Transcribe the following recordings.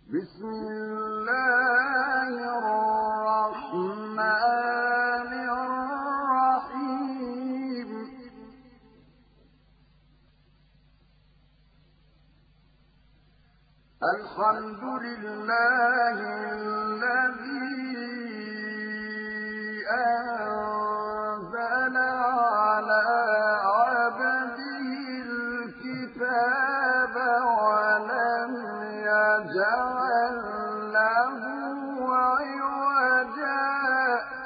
بسم الله الرحمن الرحيم الحمد لله الذي أنزل على عبده الكتاب ولم يجعل له عوجا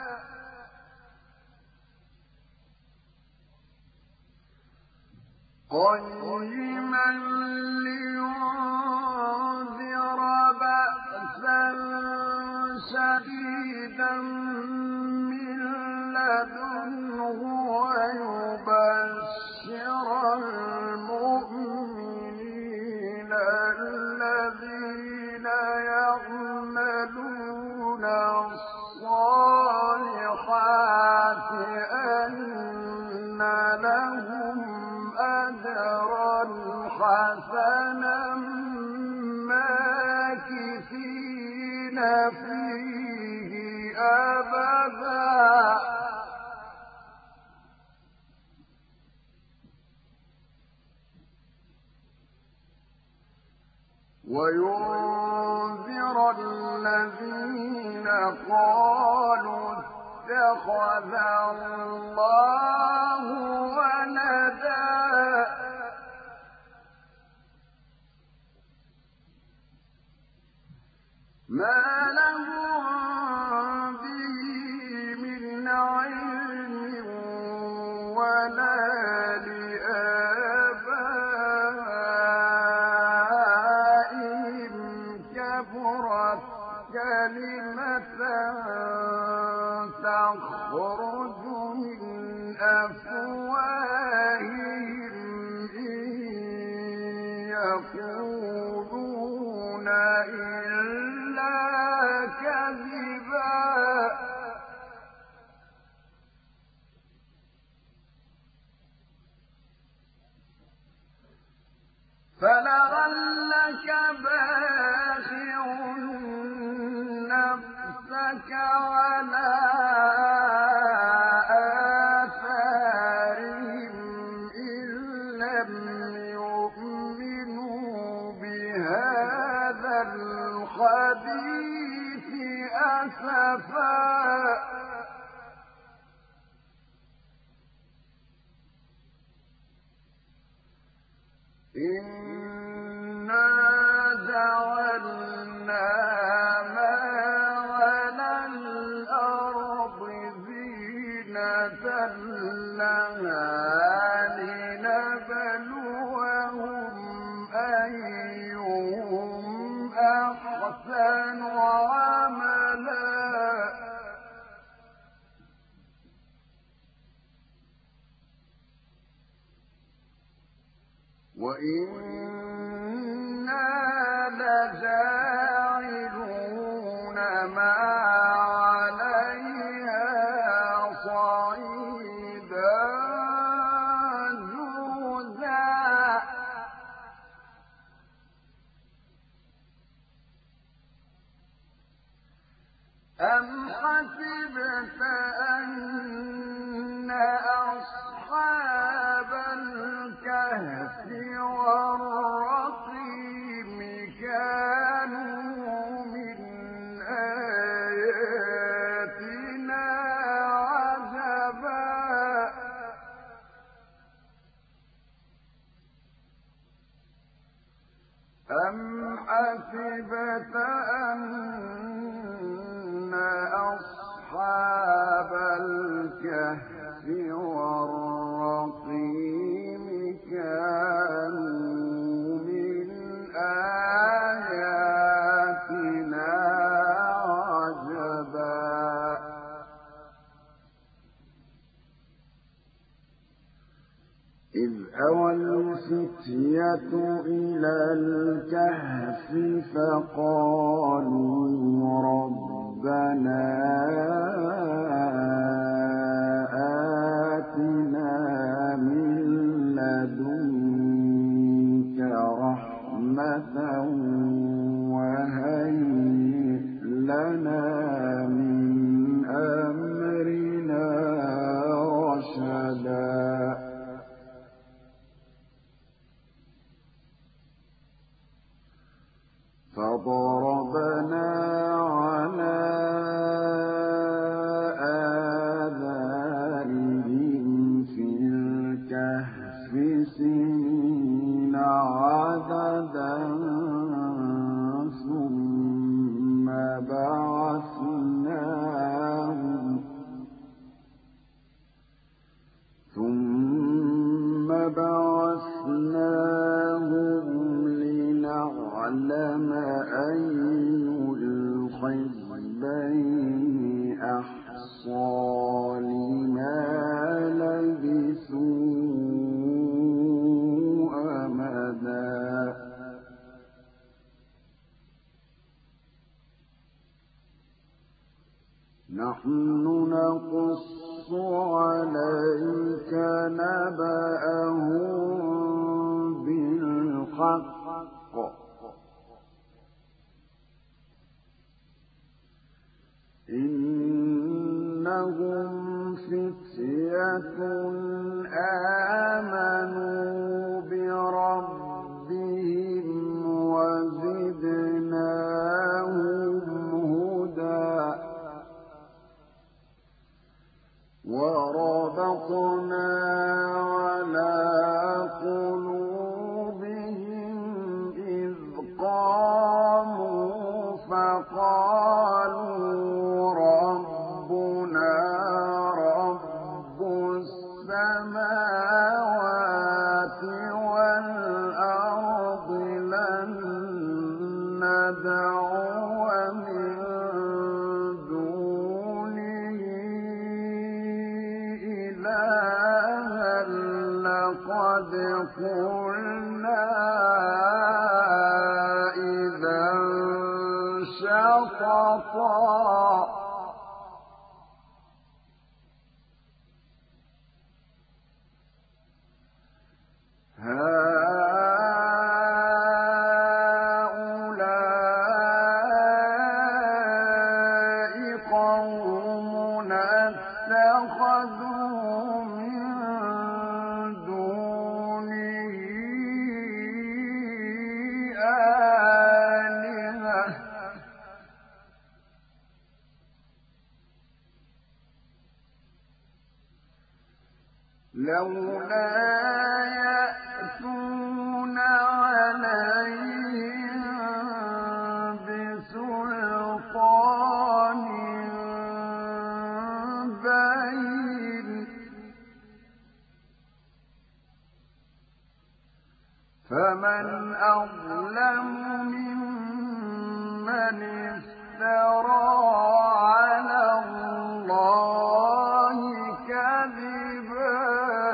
قيما لينذر بأسا شديدا من لدنه ويبشر المؤمنين الذين يعملون الصالحات أن لهم أجرا حسنا ماكثين فيه أبدا وينذر الذين قالوا اتخذ الله ولدا ما لهم به من علم ولا لآبائهم كبرت كلمة تخرج من أفواههم إن يقولون إلا كذبا فلعلك باخع نفسك على آثارهم إن لم يؤمنوا بهذا الحديث أسفا إنا جعلنا ما على الأرض زينة لها لنبلوهم أيهم أحسن عملا وإنا لجاعلون ما عليها صعيدا جرزا أم حسبت أن أصحاب الكهف والرقيم كانوا من آياتنا عجبا أم حسبت أن أصحاب الكهف والرقيم كانوا من آياتنا عجبا إذ أوى الفتية إلى الكهف فقالوا ربنا آتنا من لدنك رحمة وهيئ فضربنا على آذانهم في الكهف سنين عددا ثم بعثناهم لنعلم أي الحزبين أحصى لما لبثوا أمدا. نحن نقص عليك نبأهم بالحق إنهم فتية آمنوا بربهم وزدناهم هدى. وربطنا على قلوبهم إذ قاموا فقالوا ربنا رب السماوات والأرض لن ندعو من دونه إلها لقد قلنا إذا شططا. هؤلاء قومنا اتخذوا من دونه آلهة لولا يأتون عليهم بسلطان بين فمن أظلم ممن افترى على الله كذبا.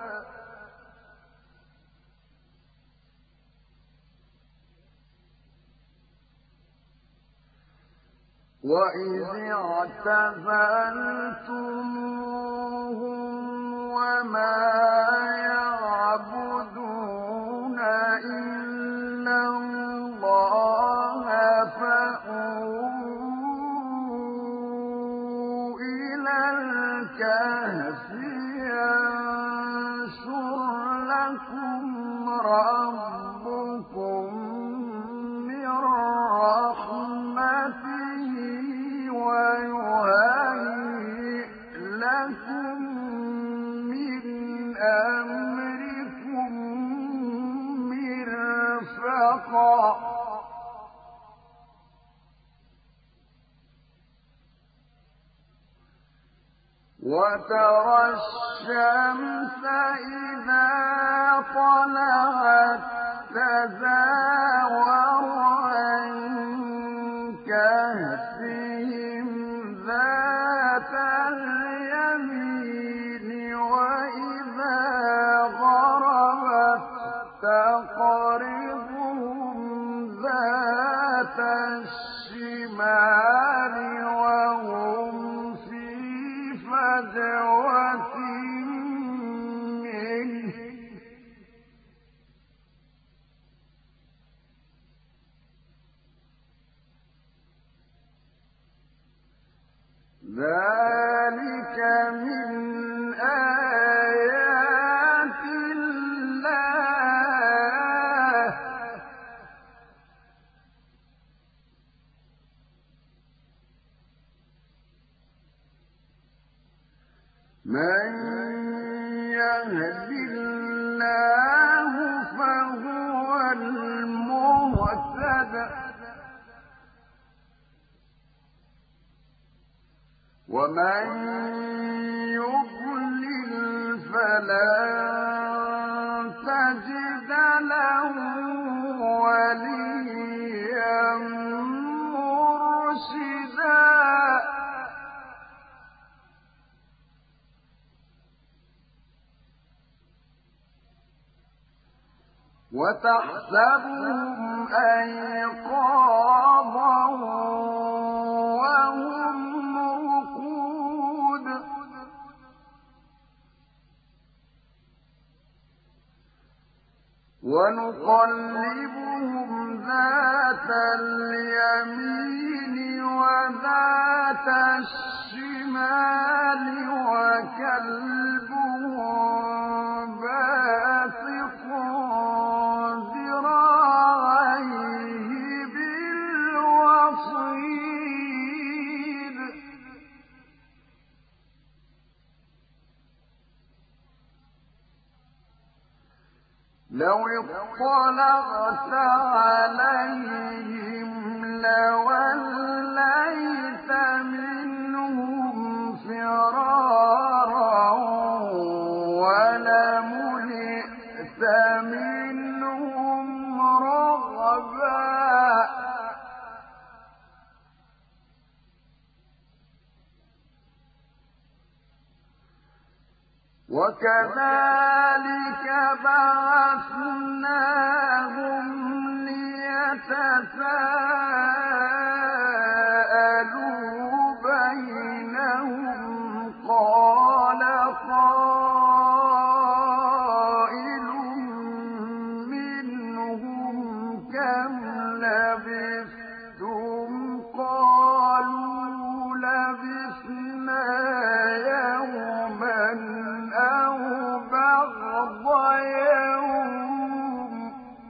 وإذ اعتزلتموهم وما يعبدون إلا الله فأووا إلى الكهف ينشر لكم ربكم من رحمته ويهيئ لكم من أمركم مرفقا. وترى الشمس إذا طلعت تزاور عن كهفهم ذات اليمين وإذا غربت تقرضهم ذات الشمال وهم في فجوة منه. ذلك من آيات الله من يهد الله فهو المهتد ومن يضلل فلن تجد له وليا مرشدا وتحسبهم أيقاظا وهم رقود ونقلبهم ذات اليمين وذات الشمال وكلبهم باسط ذراعيه بالوصيد لو اطلعت عليهم لوليت منهم فرارا ولملئت منهم رعبا وكذلك بعثناهم ليتساءلوا بينهم قال قائل منهم كم لبثتم قالوا لبثنا يوما أو بعض يوم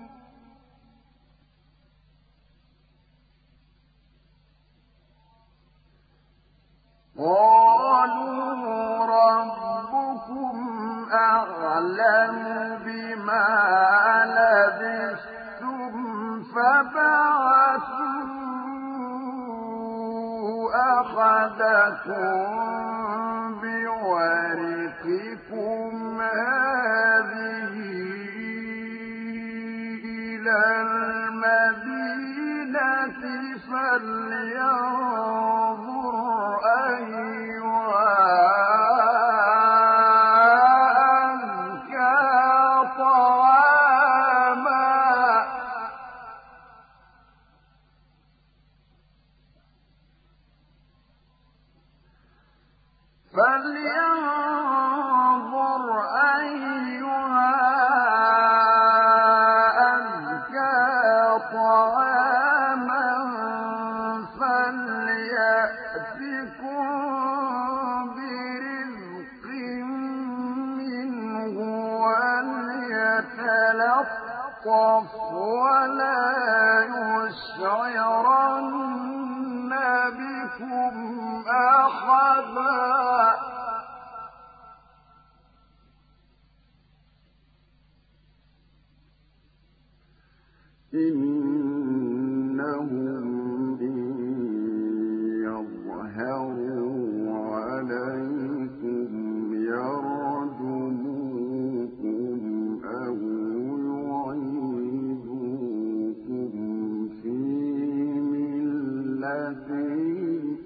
قالوا ربكم أعلم بما لبثتم فبعثوا أحدكم بورقكم هذه إلى المدينة فلينظر أيها أزكى طعاما فليأتكم برزق منه وليتلطف ولا يشعرن بكم أحدا إنهم إن يظهروا عليكم يرجموكم أو يعيدوكم في ملتهم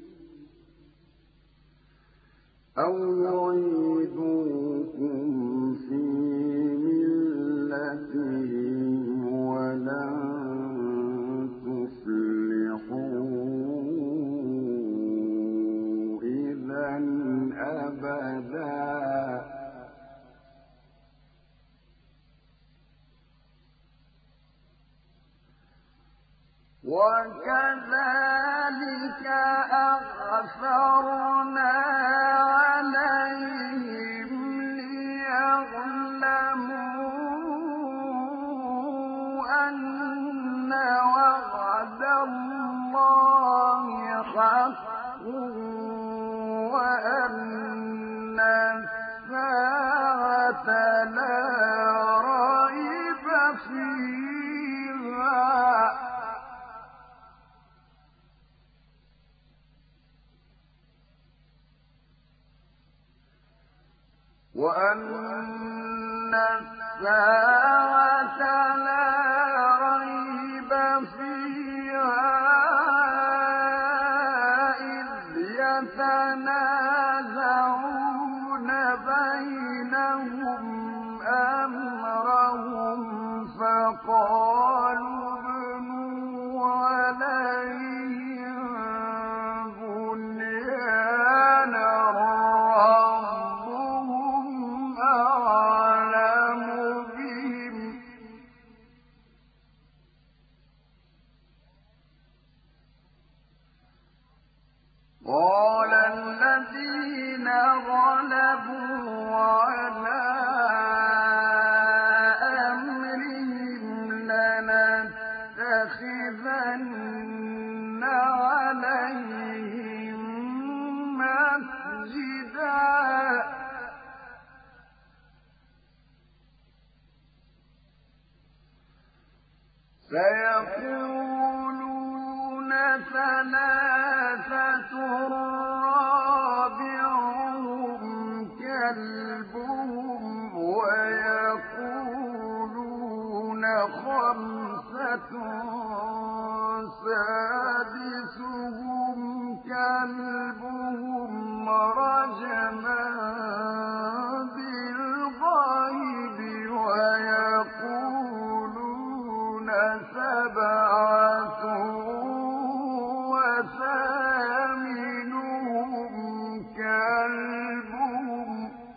ولن تفلحوا إذا أبدا وكذلك أغفرنا عليهم ليعلموا أن وعد الله حق وأن وأن الساعة لا ريب فيها إذ يتنازعون بينهم أمرهم فقالوا ابنوا عليهم بنيانا ربهم أعلم بهم قال الذين غلبوا على أمرهم لنتخذن عليهم مسجدا سيقولون ثلاثة رابعهم كلبهم ويقولون خمسة سادسهم كلبهم رجما بالغيب ويقولون سبعة وثامنهم كلبهم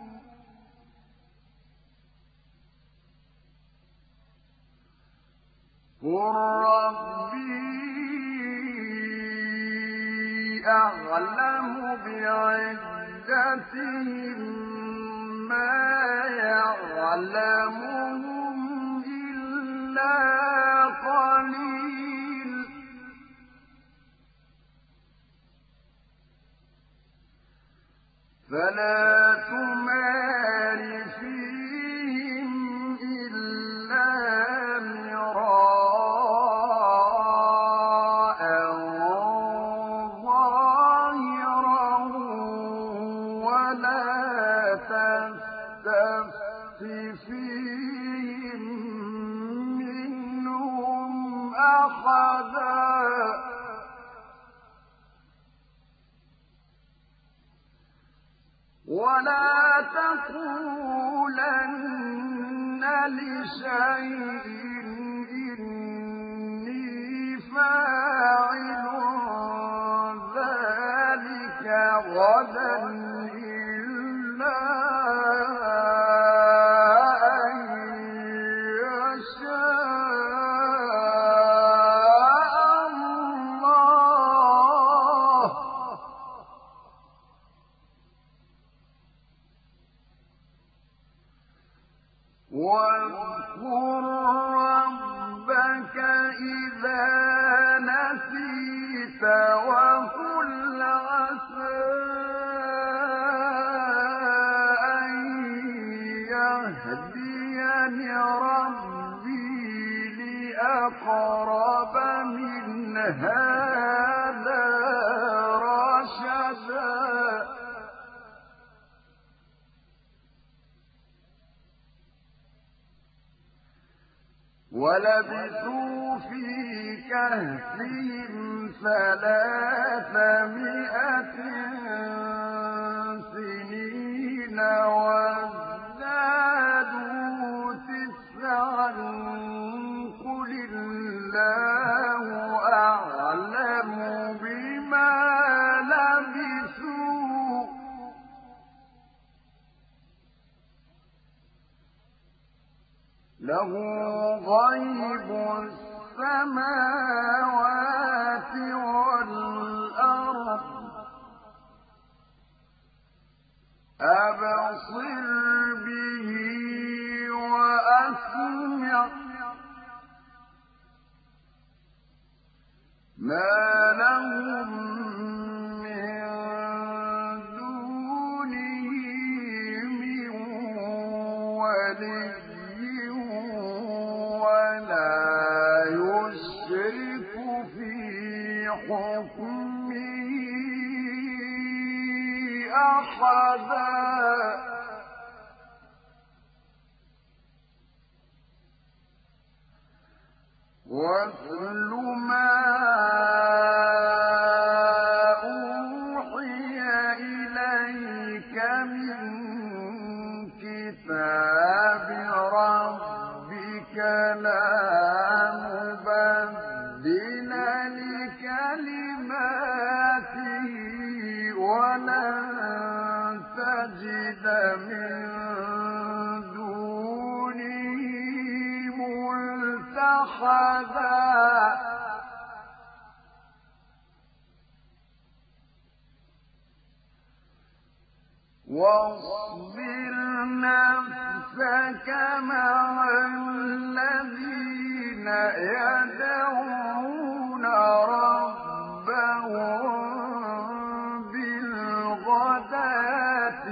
قل ربي أعلم بعدتهم ما يعلمهم إلا قليل فلا تمار فيهم إلا مراء ظاهرا ولا تستفت فيهم منهم أحدا ولا تقولن لشيء إني فاعل ذلك غدا إلا أن يشاء الله واذكر ربك إذا نسيت وقل عسى أن يهديني ربي لأقرب من هذا رشدا ولبثوا في كهفهم 300 سنين وازدادوا 9 قل الله أعلم بما لبثوا له غيب السماوات والأرض أبصر به وأسمع ما لهم من دونه من ولي ولا يشرك في حكمه أحدا واتل ما أوحي إليك من كتاب ربك لا مبدل لكلماته ولن تجد من دونه ملتحدا واصبر نفسك مع الذين يدعون ربهم بالغداة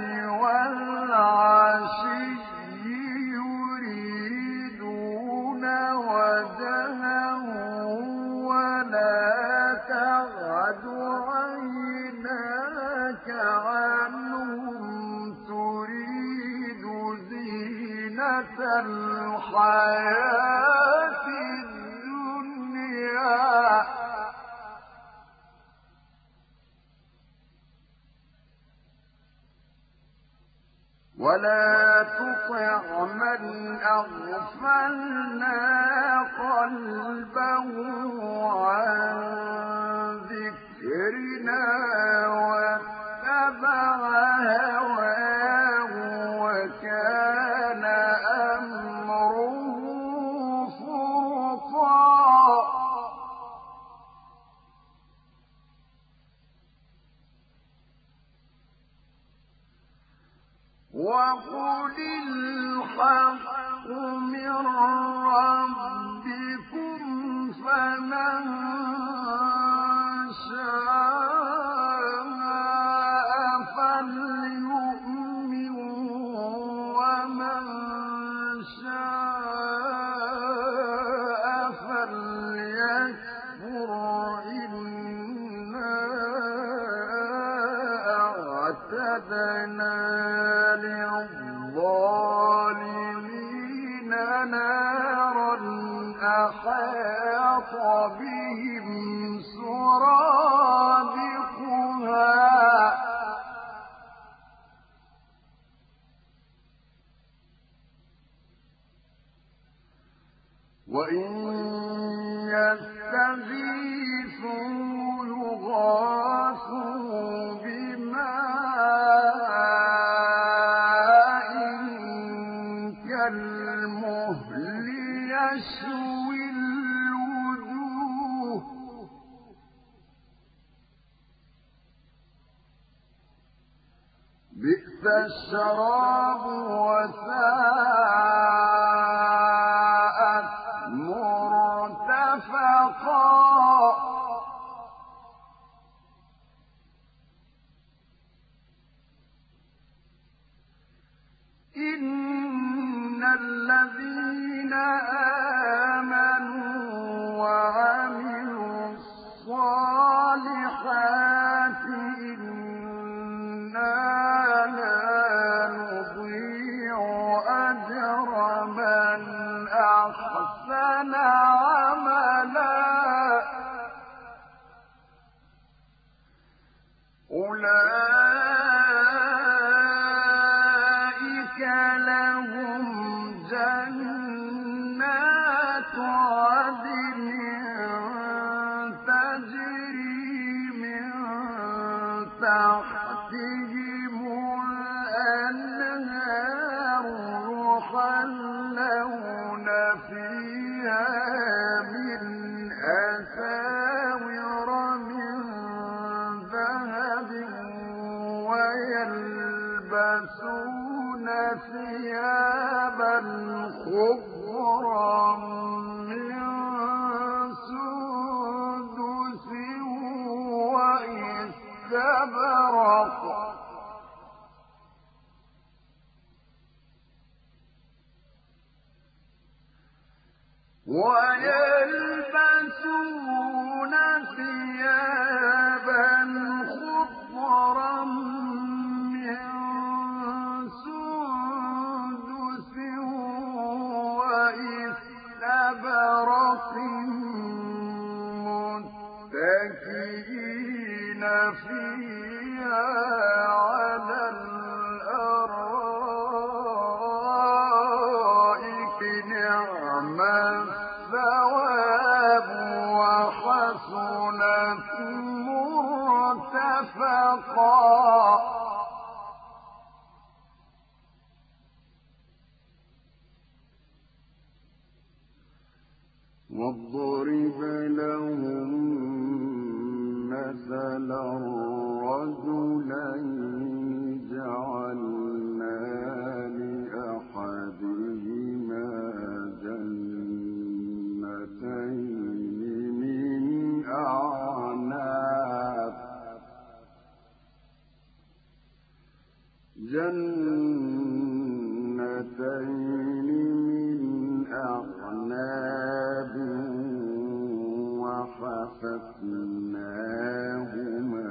والعشي يريدون وجهه ولا تعد عيناك عنهم تريد زينة الحياة الدنيا ولا تطع من أغفلنا قلبه عن ذكرنا واتبع هواه وكان أمره فرطا وقل الحق من ربكم فمن شاء فليؤمن ومن شاء فليكفر إنا أعتدنا للظالمين نارا أحاط بهم سرادقها وإن يستغيثوا يغاثوا بماء كالمهل يشوي الوجوه بئس الشراب وساءت مرتفقا إن الذين آمنوا وعملوا الصالحات إنا لا نضيع أجر من أحسن عملا أولئك لهم جنات عدن تجري من تحتهم الأنهار يحلون فيها من أساور من ذهب ويلبسون ثيابا خضرا من سندس واستبرق ويلبسون ثيابا خضرا من سندس واستبرق فيها على الأرائك نعم الثواب وحسنت مرتفقا واضرب لهم مثلا الرجلين جعلنا لأحدهما جنتين من أعناب وحففناهما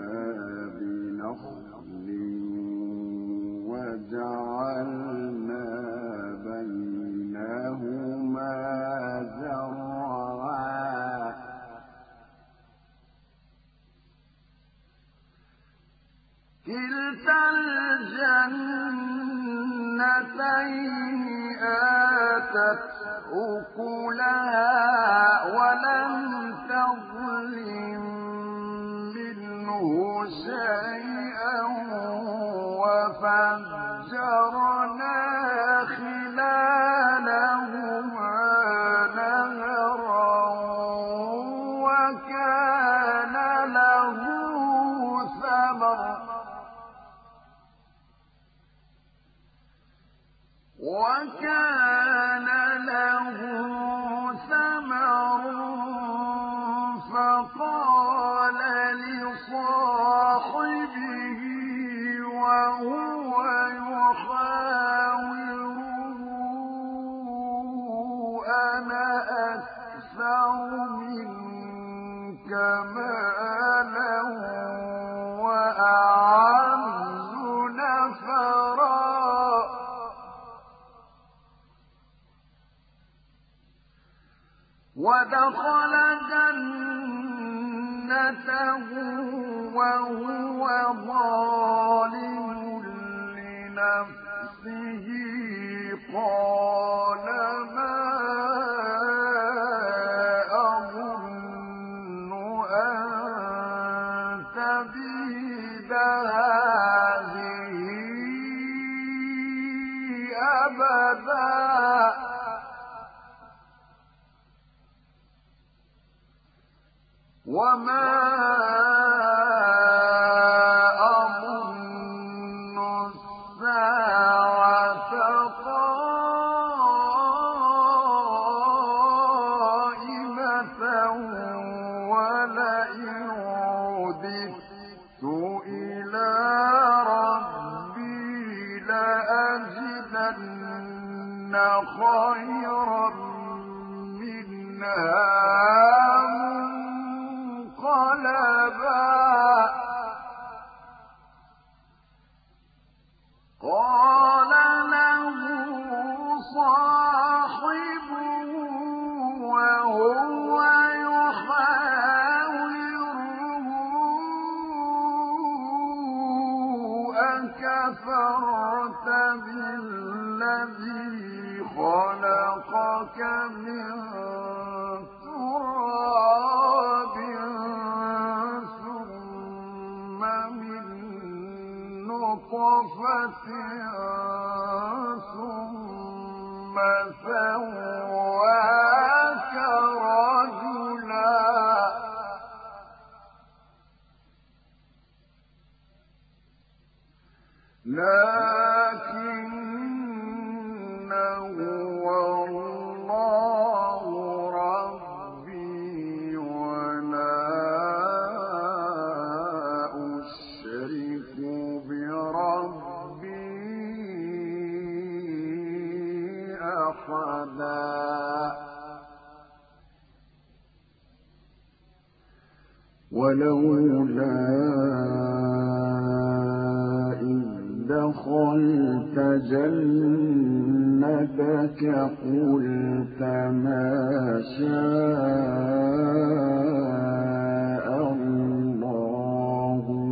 بنخل وجعلنا بينهما زرعا كلتا الجنتين آتت أكلها ولم تظلم منه شيئا وفجرنا خلالهما نهرا وكان له ثمر فقال لصاحبه وهو يحاوره أنا أكثر منك مالا وأعز نفرا ودخل جنته وهو ظالم لنفسه قال ما أظن أن تبيد هذه أبدا وما أظن الساعة قائمة ولئن رددت إلى ربي لأجدن خيرا منها قال له صاحبه وهو يحاوره أكفرت بالذي خلقك من تراب ثم من نطفة ثم سواك رجلا لكن هو الله ربي ولا أشرك بربي أحدا ولولا دخلت جنتك قلت ما شاء الله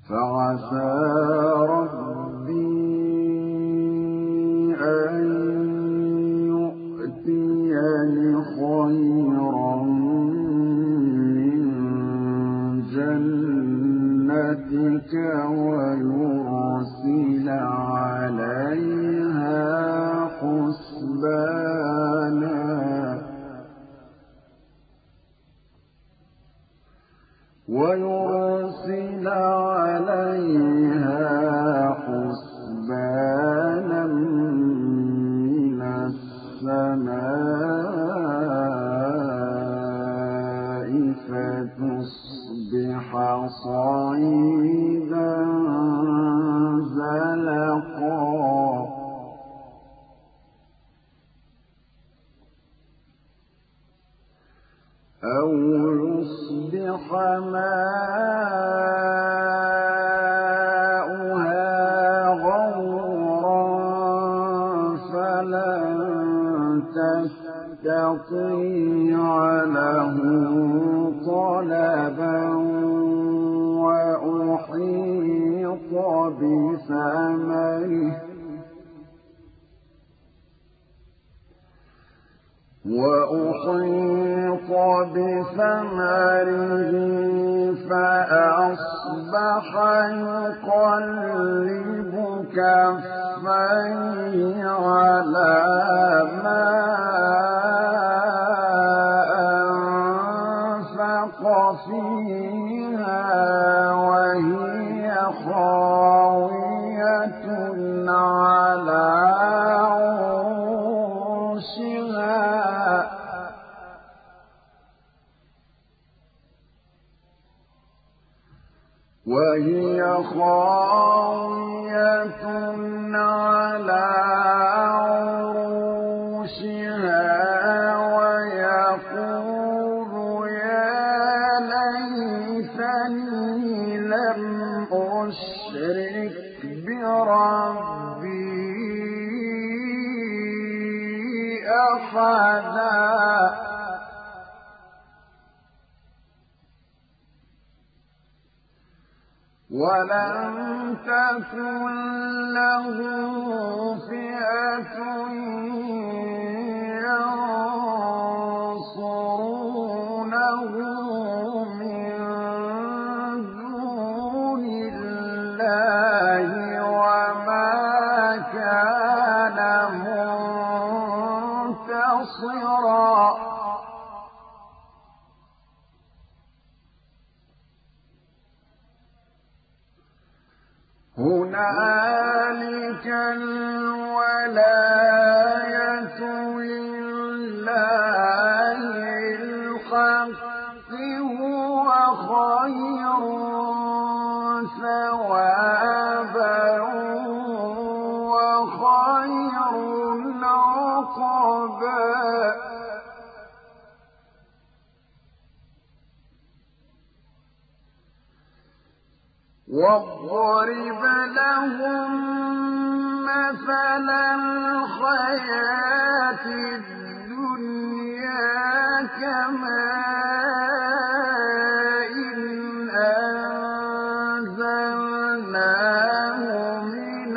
فعسى ربي أن يؤتيني خيرا من جنتك ويرسل عليها حسبانا من السماء فتصبح صعيدا زلقا أو يصبح ماؤها غورا فلن تستطيع له طلبا وأحيط بثمره فأصبح يقلب كفيه على ما أنفق فيها وهي خاوية على عروشها ويقول يا ليتني لم أشرك بربي أحدا ولم تكن له فئة ينصرونه من دون الله وما كان منتصرا هنالك الولاية لله الحق هو خير ثوابا وخير عقبا واضرب لهم مثل الحياة الدنيا كماء أنزلناه من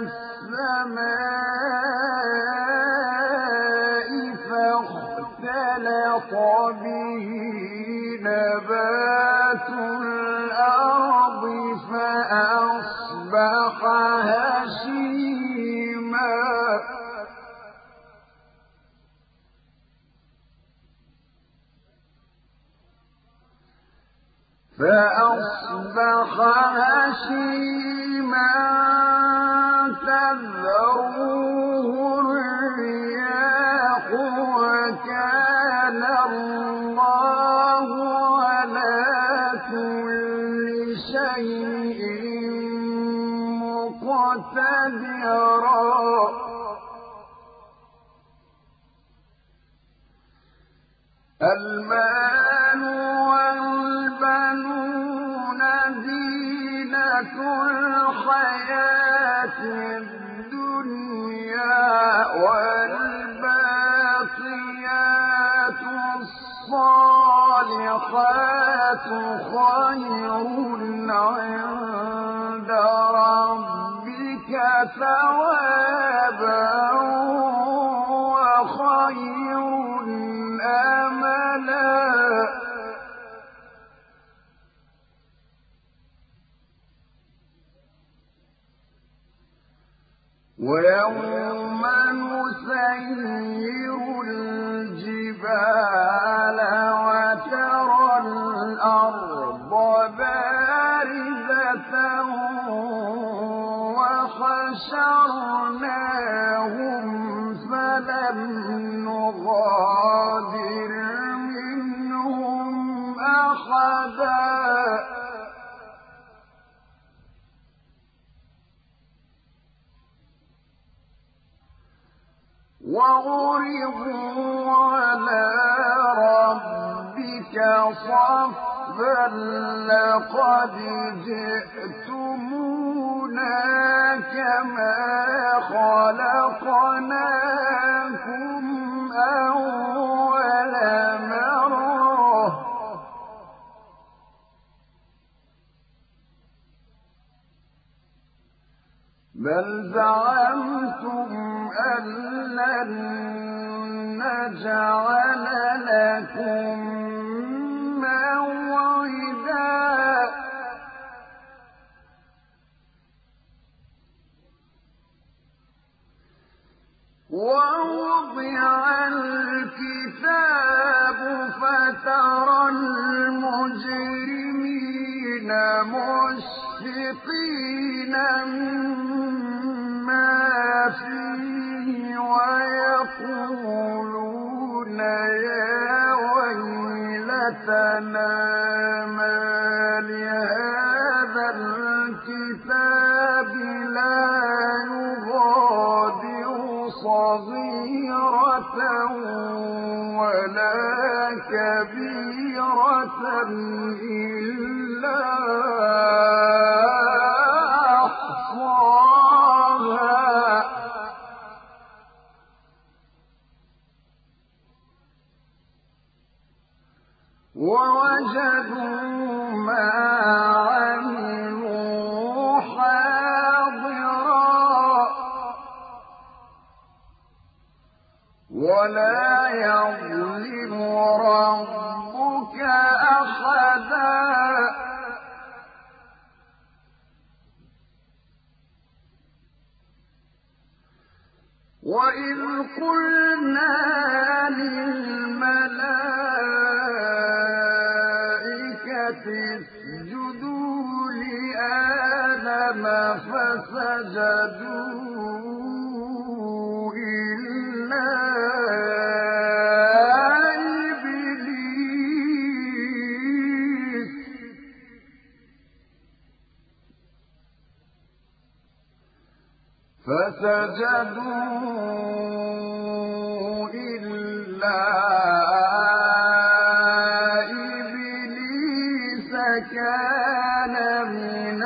السماء فاختلط به نبات الأرض فأصبح هشيما تذروه الرياح وكان الله على كل شيء مقتدرا المال والبنون زينة الحياة الدنيا والباقيات الصالحات خير عند ربك ثوابا وخير أملا ويوم نسير الجبال وترى الأرض بارزة وحشرناهم فلم نغادر منهم أحدا وعرضوا على ربك صفا لقد جئتمونا كما خلقناكم أول مرة بل زعمتم أن لن نجعل لكم موعدا ووضع الكتاب فترى المجرمين مشفقين مما فيه ويقولون يا ويلتنا ما لهذا الكتاب لا يغادر صغيرة ولا كبيرة إلا أحصاها ووجدوا ما عملوا حاضرا ولا يظلم ربك أحدا وإذ قلنا للملائكة اسجدوا لآدم فسجدوا إلا إبليس كان من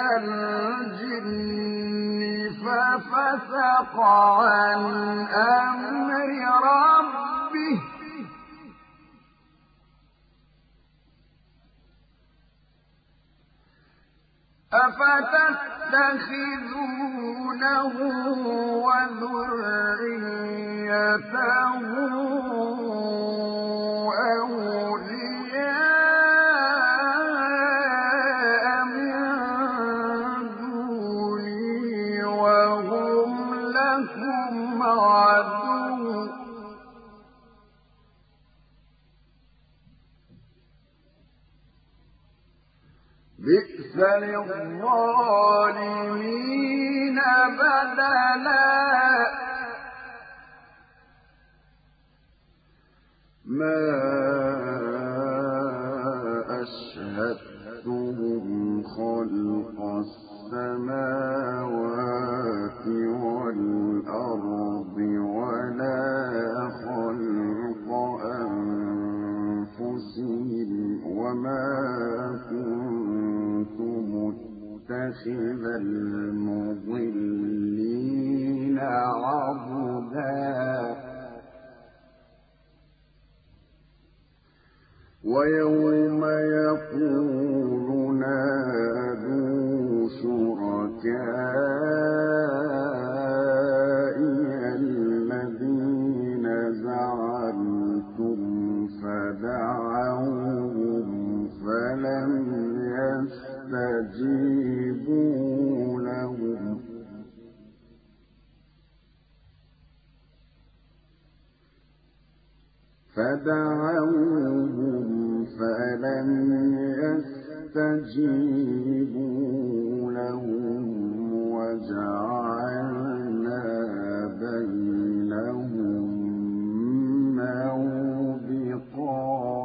الجن ففسق عن أمر ربه أفتتخذونه وذريته أولياء من دوني وهم لكم عدو بئس للظالمين بدلا ما أشهدتهم خلق السماوات والأرض ولا خلق أنفسهم وما كنت متخذ المضلين عضدا ويوم يقول نادوا شركائي الذين زعمتم فدعوهم فلم يستجيبوا لهم وجعلنا بينهم موبقا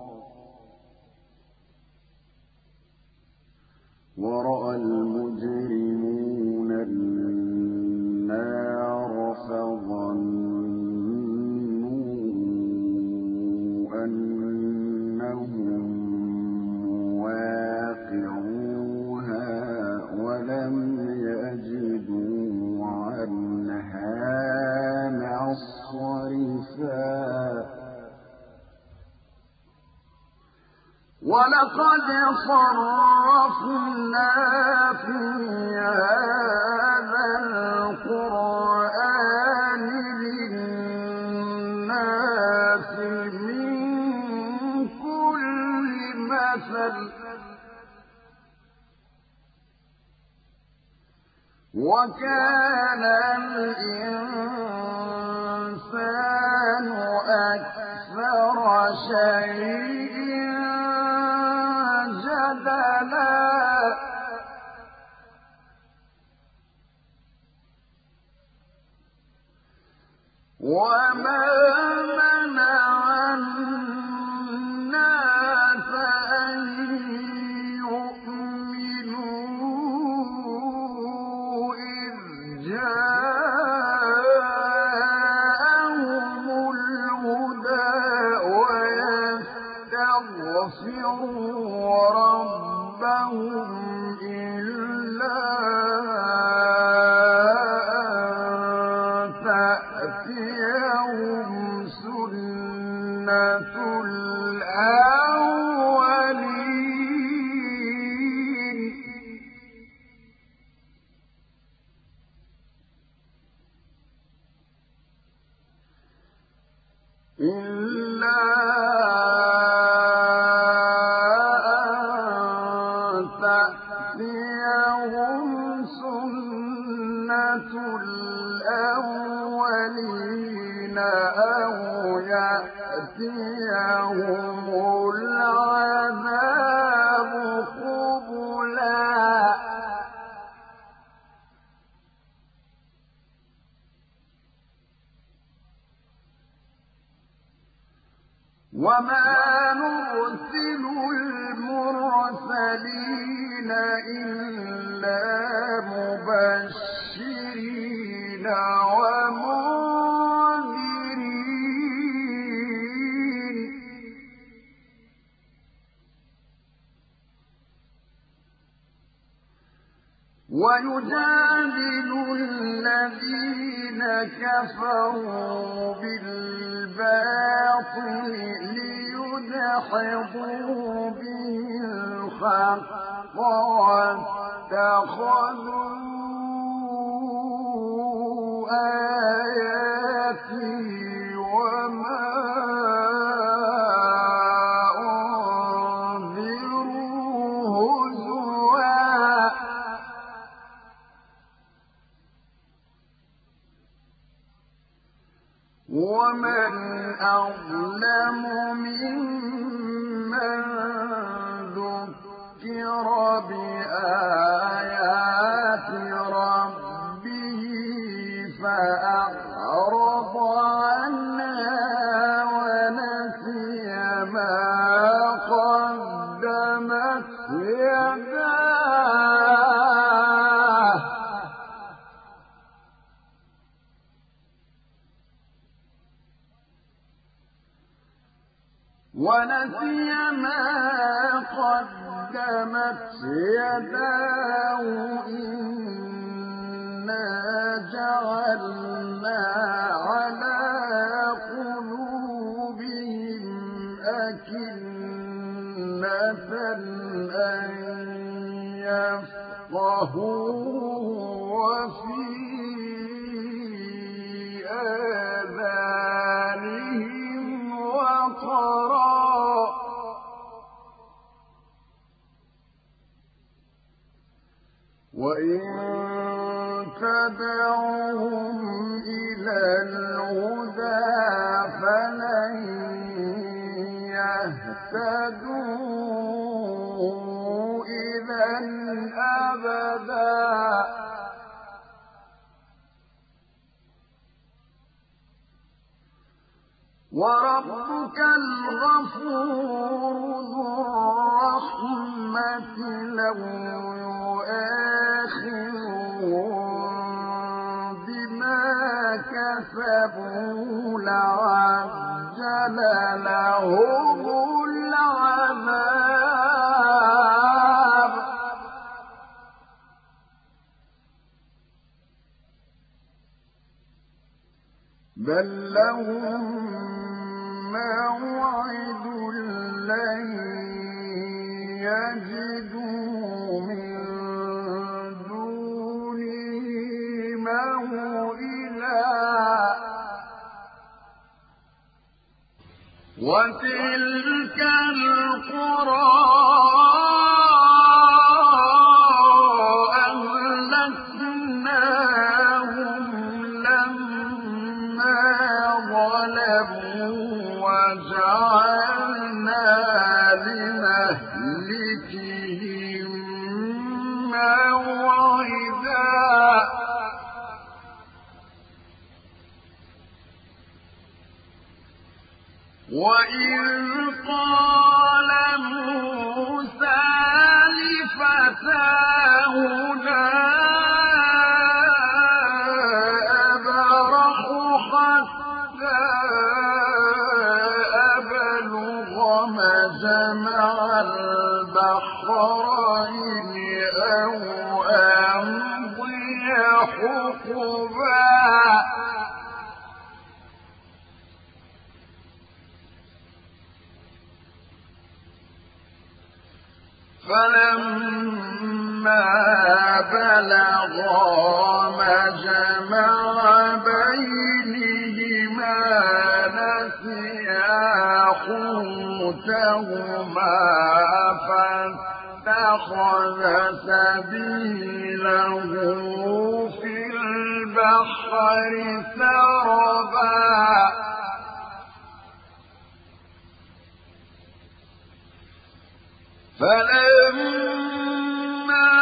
ورأى المجرمون النار فظنوا أنهم مواقعوها ولم يجدوا عنها مصرفا ولقد صرفنا في هذا القرآن للناس من كل مثل وكان الإنسان أكثر شيء جدلا وما منع الناس أن يؤمنوا إذ جاءهم الهدى ويستغفروا ربهم إلا أن تأتيهم سنة الأولين إلا أن تأتيهم سنة الأولين أو يأتيهم العذاب قبلا وما نرسل المرسلين إلا مبشرين ومنذرين ويجادل الذين كفروا بالباطل ليدحضوا به الحق واتخذوا آياتي وما أنذروا هزوا ومن أظلم ممن ذكر بآيات ربه فأعرض عنها ونسي ما قدمت يداه إنا جعلنا على قلوبهم أكنة أن يفقهوه وفي آذانهم وقرا وإن تدعوهم إلى الهدى فلن يهتدوا إذا أبدا وربك الغفور ذو الرحمة لو يؤاخذهم بما كسبوا لعجل لهم العذاب بل لهم موعد لن يجدوا من دونه موئلا وتلك القرى أهلكناهم لما ظلموا وجعلنا لمهلكهم موعدا وإذ قال موسى لفتاه لا أبرح حتى أبلغ مجمع البحرين أو أمضي حقبا فلما بلغا مجمع بينهما نسيا حوتهما فاتخذ سبيله في البحر سربا فلما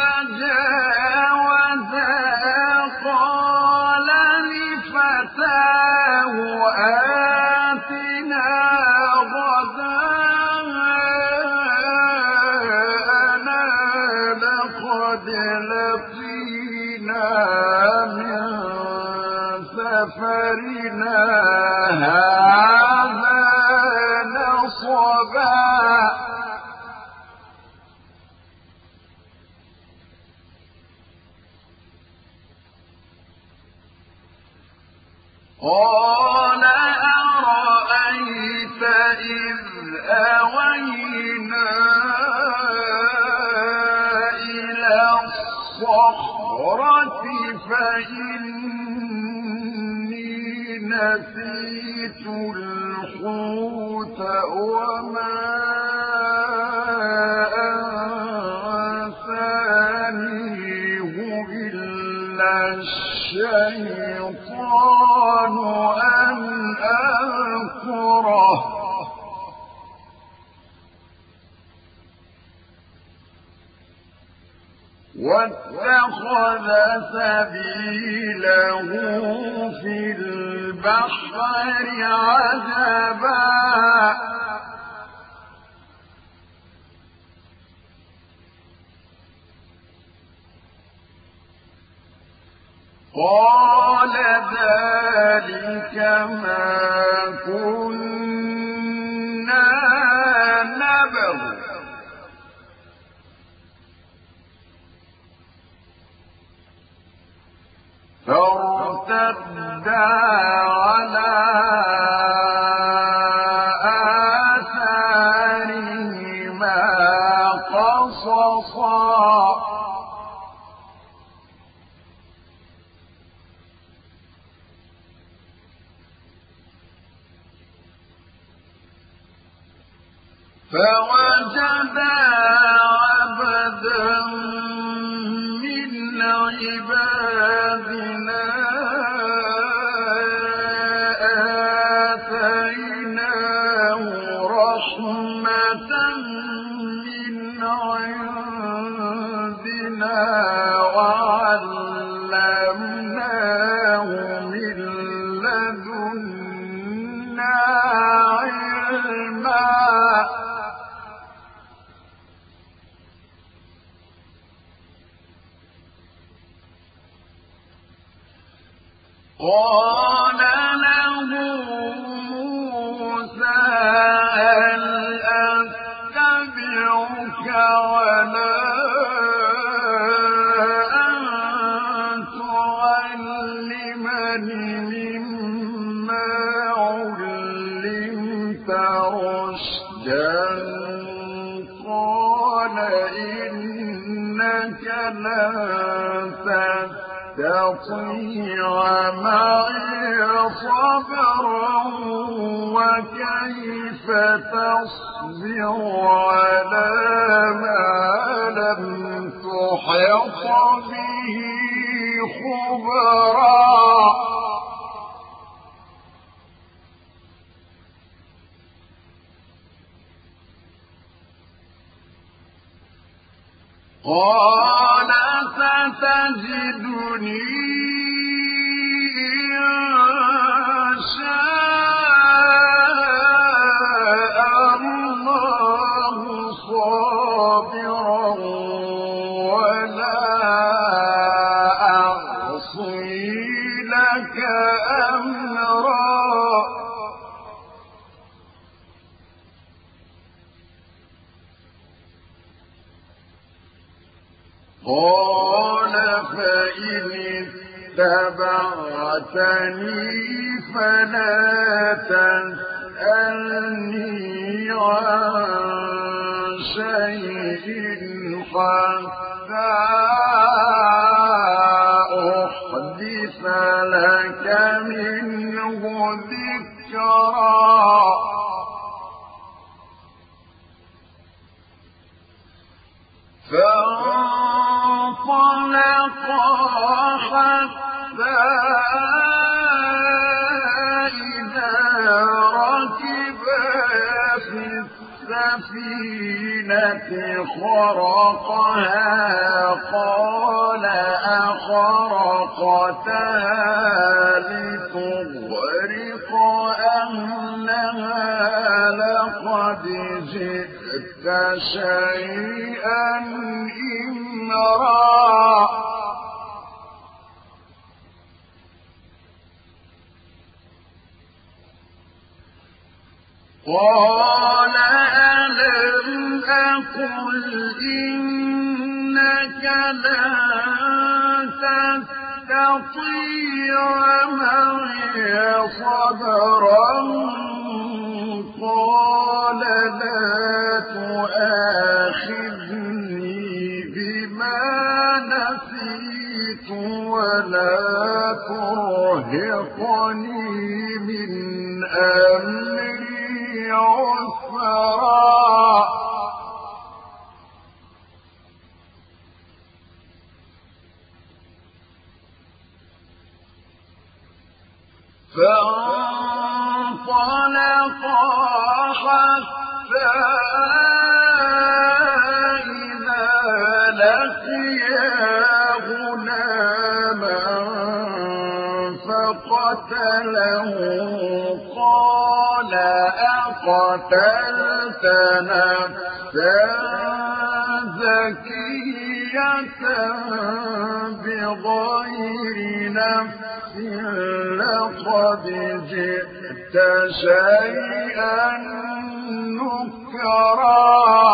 جاوزا قال لفتاه آتنا غداءنا لقد لقينا من سفرنا هذا نصبا قال أرأيت إذ أوينا إلى الصخرة فإني نسيت الحوت وما أنسانيه إلا الشيطان أن أذكره واتخذ سبيله في البحر عجبا قال ذلك ما كنا نبغ فارتدا على آثارهما قصصا فوجدا عبدا من عبادنا آتيناه رحمة من عندنا وعلمناه من لدنا علما قال له موسى هل أتبعك ولا أن تعلمني مما علمت رشدا قال إنك لن تستطيع معي صبرا وكيف تصبر على ما لم تحط به خبرا قال ستجدني إن شاء الله صابرا ولا أعصي لك أمرا قال فإن اتبعتني فلا تسألني عن شيء حتى أحدث لك منه ذكرا فانطلقا حتى إذا ركبا في السفينة خرقها قال أخرقتها لتغرق أهلها لقد جئت شيئا إمرا قال ألم أقل إنك لن تستطيع معي صبرا قال لا تؤاخذني بما نسيت ولا ترهقني من أمري عسرا فانطلقا حتى إذا لقيا غلاما فقتله قال أقتلت نفسا زكية بغير نفس لقد جئت شيئا نكرا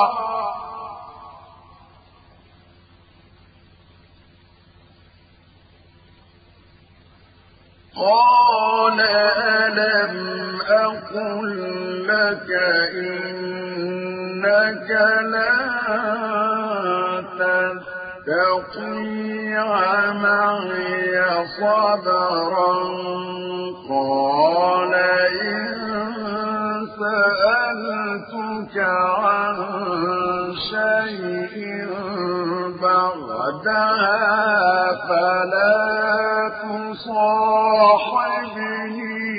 قال ألم أقل لك إنك إنك لن تستطيع معي صبرا قال إن سألتك عن شيء بعدها فلا تصاحبني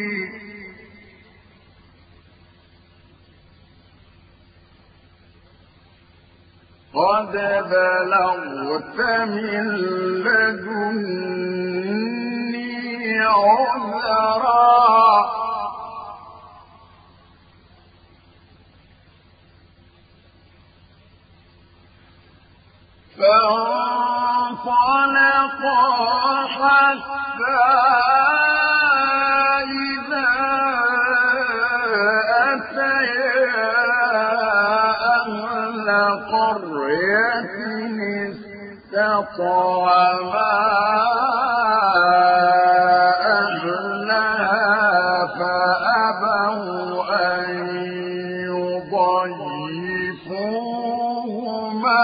قد بلغت من لدني عذرا فانطلقا حتى إذا أتيا أهل قرية استطعما أهلها فأبوا أن يضيفوهما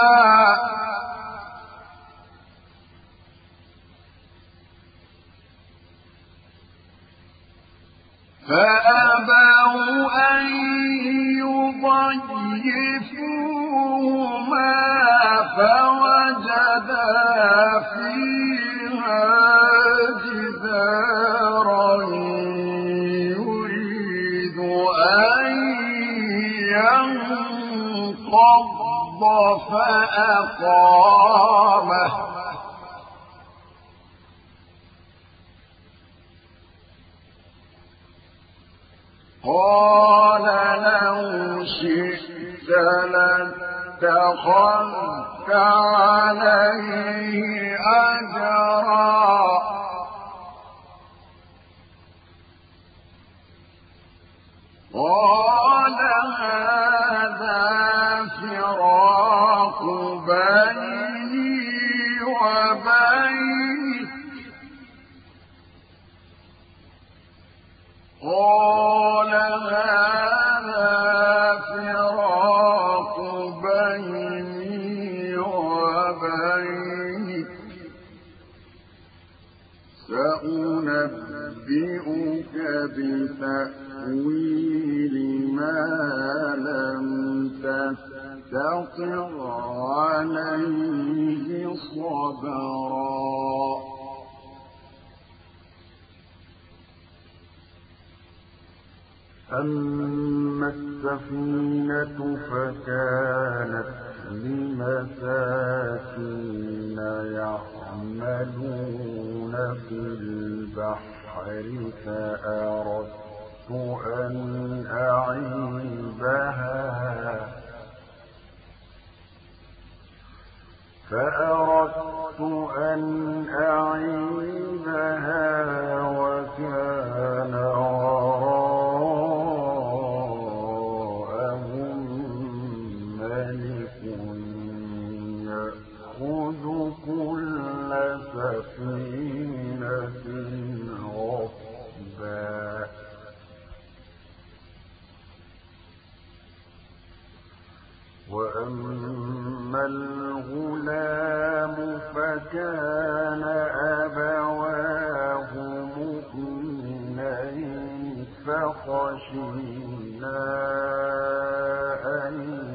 فوجدا فيها جدارا يريد أن ينقض فأقامه قال لو شئت لاتخذت عليه أجرا قال هذا فراق بيني وبينك قال هذا فراق بيني وبينك سأنبئك بتأويل ما لم تستطع عليه صبرا أما السفينة فكانت لمساكين يعملون في البحر فأردت أن أعيبها وكان وراءهم ملك يأخذ كل سفينة غصبا وأما الغلام فكان أبواه مؤمنين فخشينا أن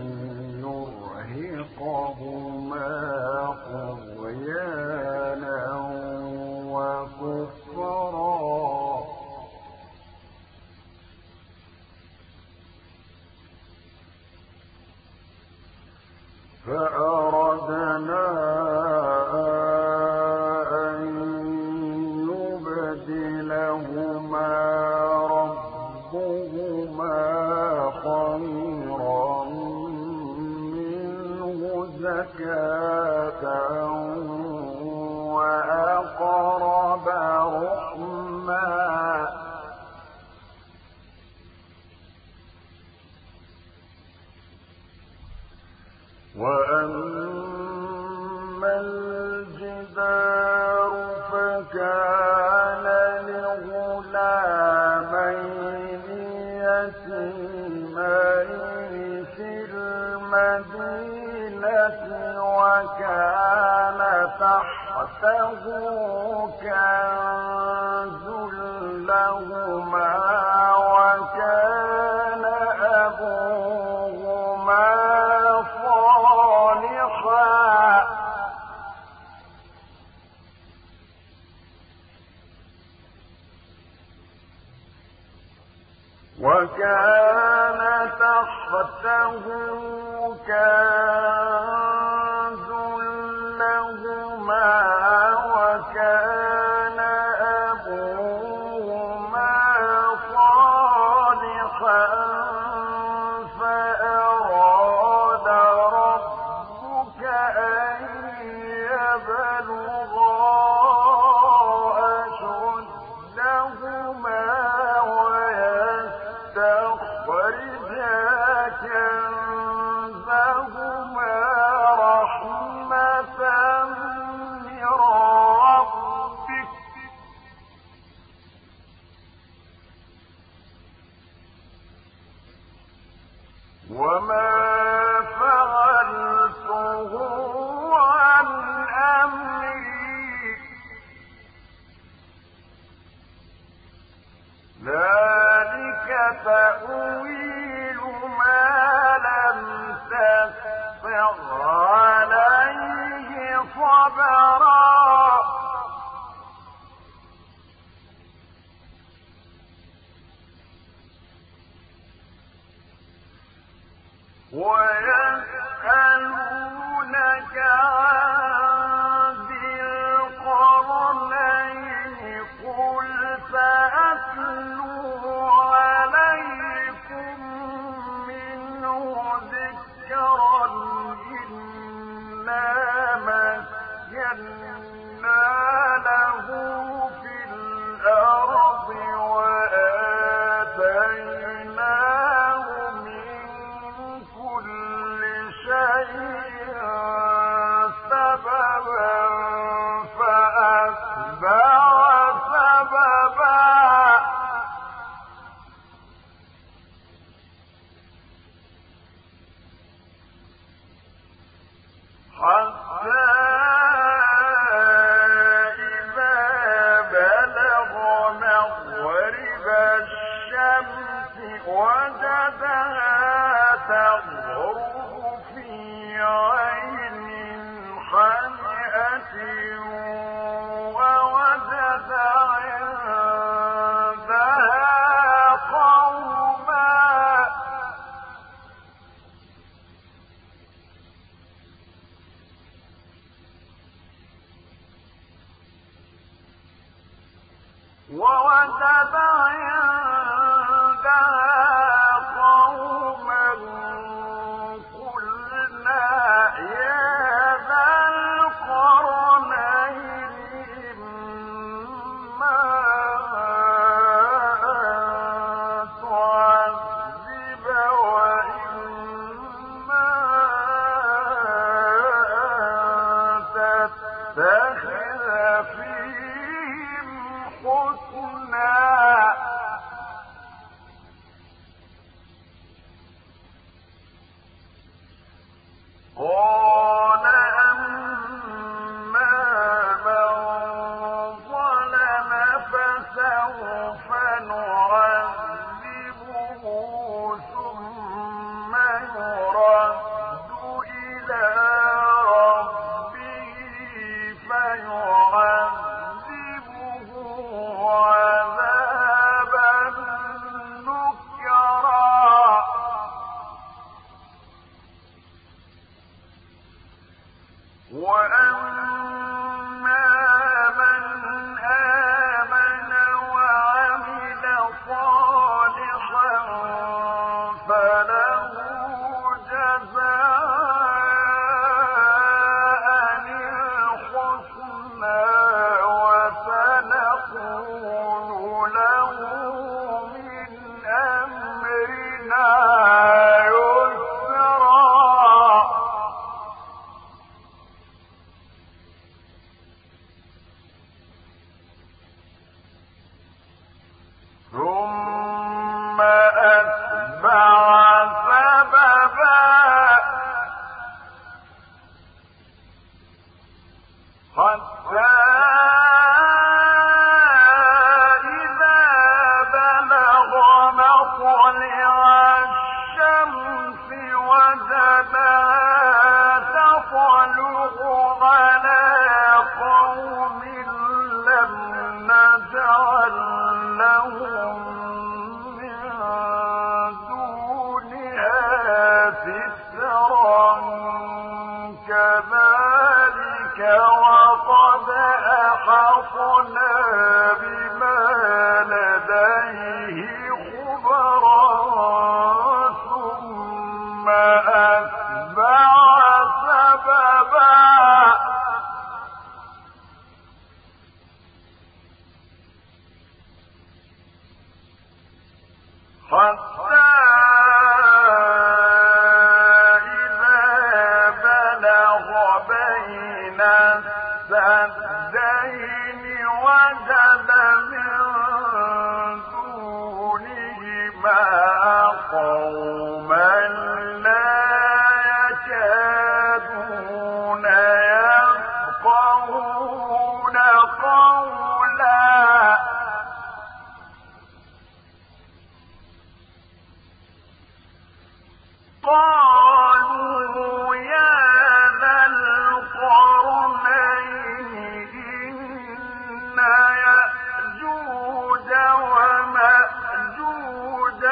يرهقهما طغيانا وكفرا فأردنا أن يبدلهما ربهما خيرا منه زكاة وأقرب رحما وأما الجدار فكان لغلامين يتيمين في المدينة وكان تحته كنز لهما وكان أبوهما صالحا فأراد ربك أن يبلغا أشدهما ويستخرجا كنزهما رحمة من ربك وما فعلته عن أمري ذلك تأويل ما لم تستطع عليه صبرا ويسألونك عن ذي القرنين قل سأتلو عليكم منه ذكرا إنا مكنا له في الأرض وآتيناه من كل شيء سببا فأتبع سببا حتى إذا بلغ مغرب الشمس وجدها تغرب في عين حمئة ووجد عندها قوما قلنا يا ذا القرنين إما أن تعذب وإما أن تتخذ فيهم حسنا قال أما من ظلم فسوف نعذبه ثم يرد إلى ربه فيعذبه عذابا نكرا وأما من آمن وعمل صالحا فله جزاء الحسنى وسنقول له من أمرنا يسرا حتى إذا بلغ مطلع الشمس وجدها تطلع على قوم لم نجعل لهم من دونها سترا كذلك وقد أحطنا بما لديه خبرا ثم أتبع سببا حتى إذا بلغ بين السدين وجد من دونهما قوما لا يكادون يفقهون قولا قالوا يا ذا القرنين إن يأجوج ومأجوج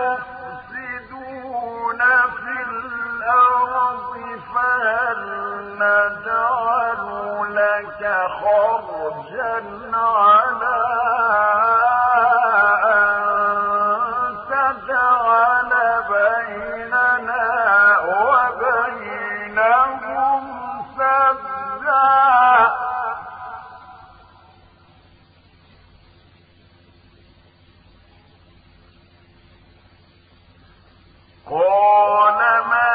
مفسدون في الأرض فهل نجعل لك خرجا على أن تجعل بيننا وبينهم سدا قال ما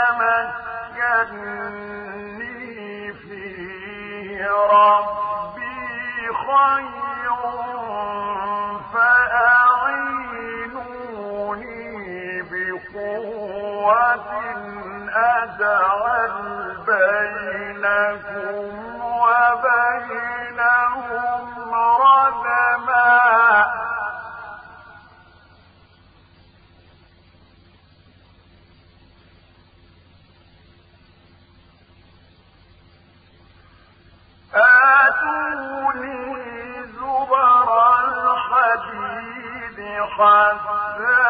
مكني فيه ربي خير فأعينوني بقوة أجعل بينكم وبينهم ردما آتوني زبر الحديد حتى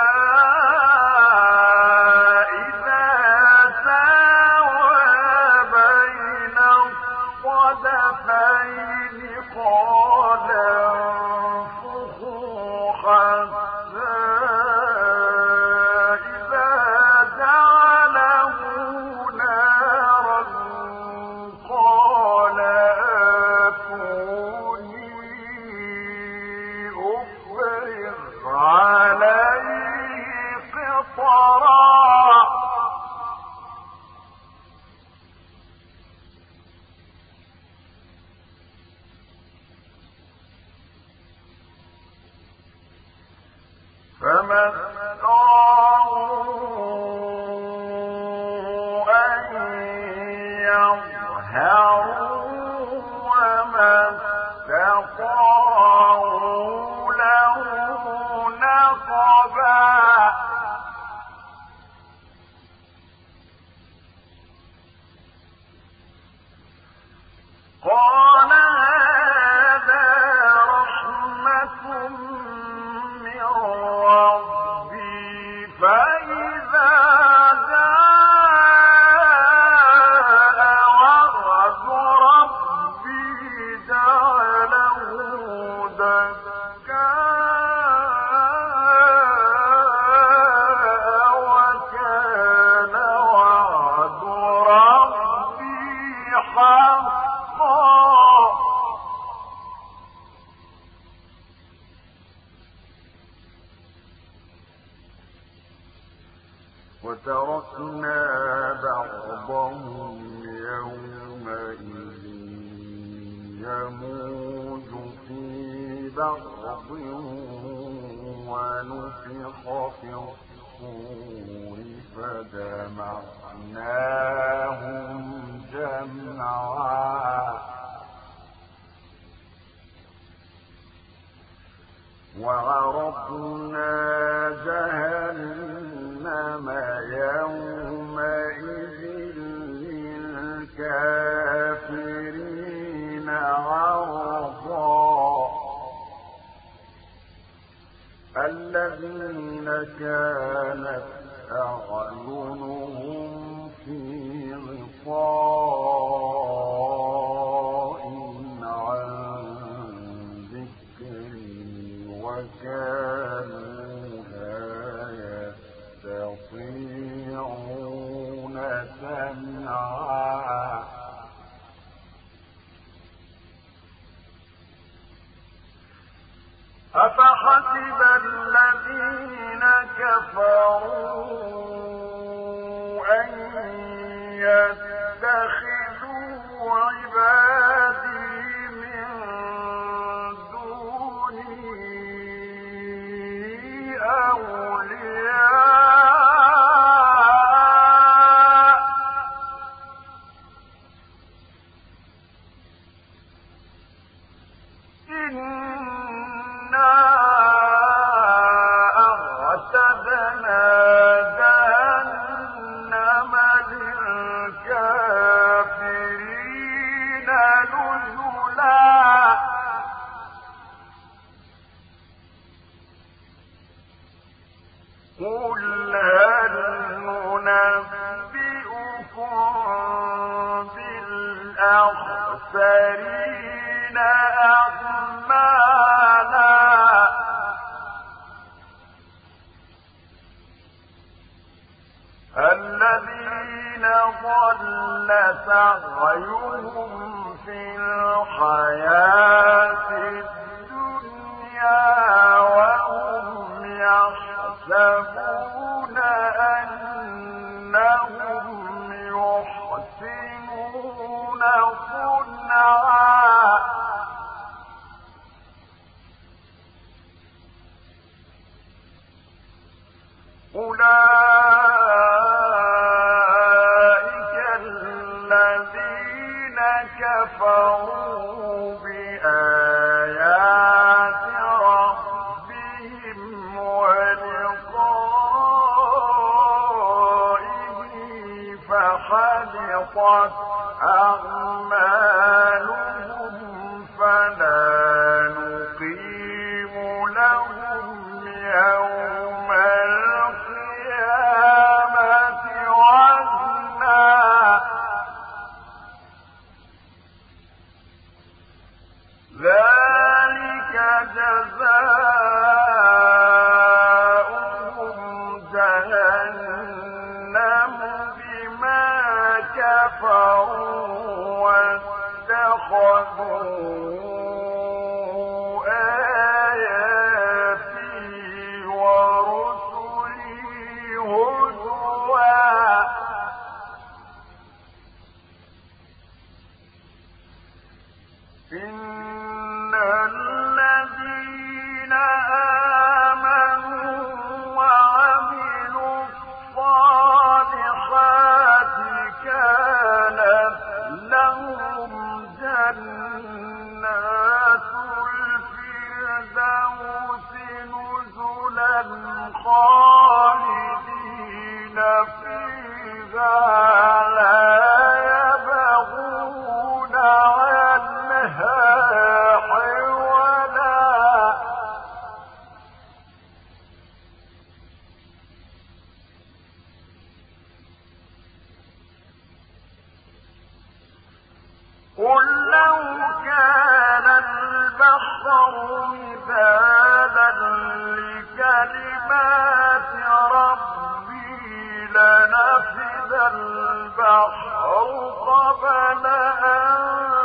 إذا ساوى بين الصدفين قال انفخوا حتى إذا جعله نارا قال أفرغ عليه قطرا فما استطاعوا أن يظهروا وما استطاعوا له نقبا قال هذا رحمة من ربي فإذا جاء وعد ربي جعله دكا وكان وعد ربي حقا وتركنا بعضهم يومئذ يموج في بعض ونفخ في الصور فجمعناهم جمعا وَصَرَفْنَا جَهَنَّمَ يَوْمَئِذٍ لِّلْكَافِرِينَ عَرْضًا الَّذِينَ كَانَتْ أَعْيُنُهُمْ فِي غِطَاءٍ عَن ذِكْرِي وَكَانُوا لَا يَسْتَطِيعُونَ سَمْعًا أَفَحَسِبَ الَّذِينَ كَفَرُوا أَن يَتَّخِذُوا عِبَادِي مِن دُونِي أَوْلِيَاءَ إِنَّا أَعْتَدْنَا جَهَنَّمَ لِلْكَافِرِينَ نُزُلًا قُلْ هَلْ نُنَبِّئُكُم بِالْأَخْسَرِينَ أَعْمَالًا الَّذِينَ ضَلَّ سَعْيُهُمْ فِي الْحَيَاةِ الدُّنْيَا وَهُمْ يَحْسَبُونَ أَنَّهُمْ يُحْسِنُونَ صُنْعًا أُولَٰئِكَ الَّذِينَ كَفَرُوا بِآيَاتِ رَبِّهِمْ وَلِقَائِهِ فَحَبِطَتْ أَعْمَالُهُمْ فَلَا نُقِيمُ لَهُمْ يَوْمَ الْقِيَامَةِ وَزْنًا ذَلِكَ جَزَاؤُهُمْ جَهَنَّمُ بِمَا كَفَرُوا وَاتَّخَذُوا آيَاتِي وَرُسُلِي هُزُوًا إِنَّ الَّذِينَ آمَنُوا وَعَمِلُوا الصَّالِحَاتِ كَانَتْ لَهُمْ جَنَّاتُ الْفِرْدَوْسِ نُزُلًا خَالِدِينَ فِيهَا لَا يَبْغُونَ عَنْهَا حِوَلًا قُل لَّوْ كَانَ الْبَحْرُ مِدَادًا لِّكَلِمَاتِ رَبِّي لَنَفِدَ الْبَحْرُ قَبْلَ أَن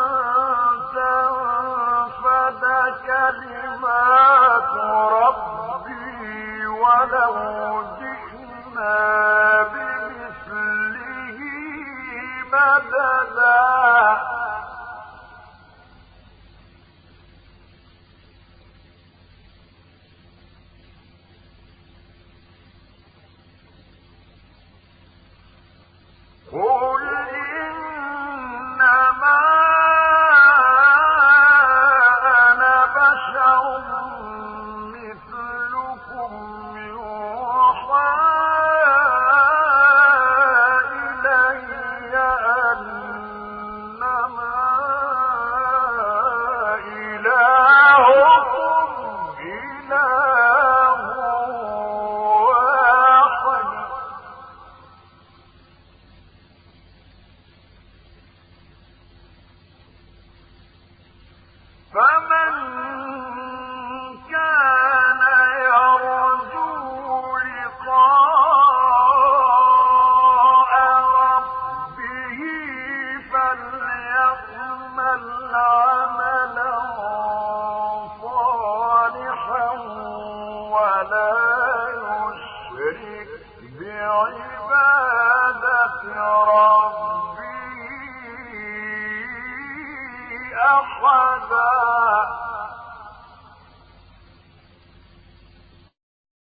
تَنفَدَ كَلِمَاتُ رَبِّي وَلَوْ جِئْنَا بِمِثْلِهِ مَدَدًا قُلْ إِنَّمَا أَنَا بَشَرٌ فمن كان يرجو لقاء ربه فليعمل عملا صالحا ولا يشرك بعبادة ربه أحدا.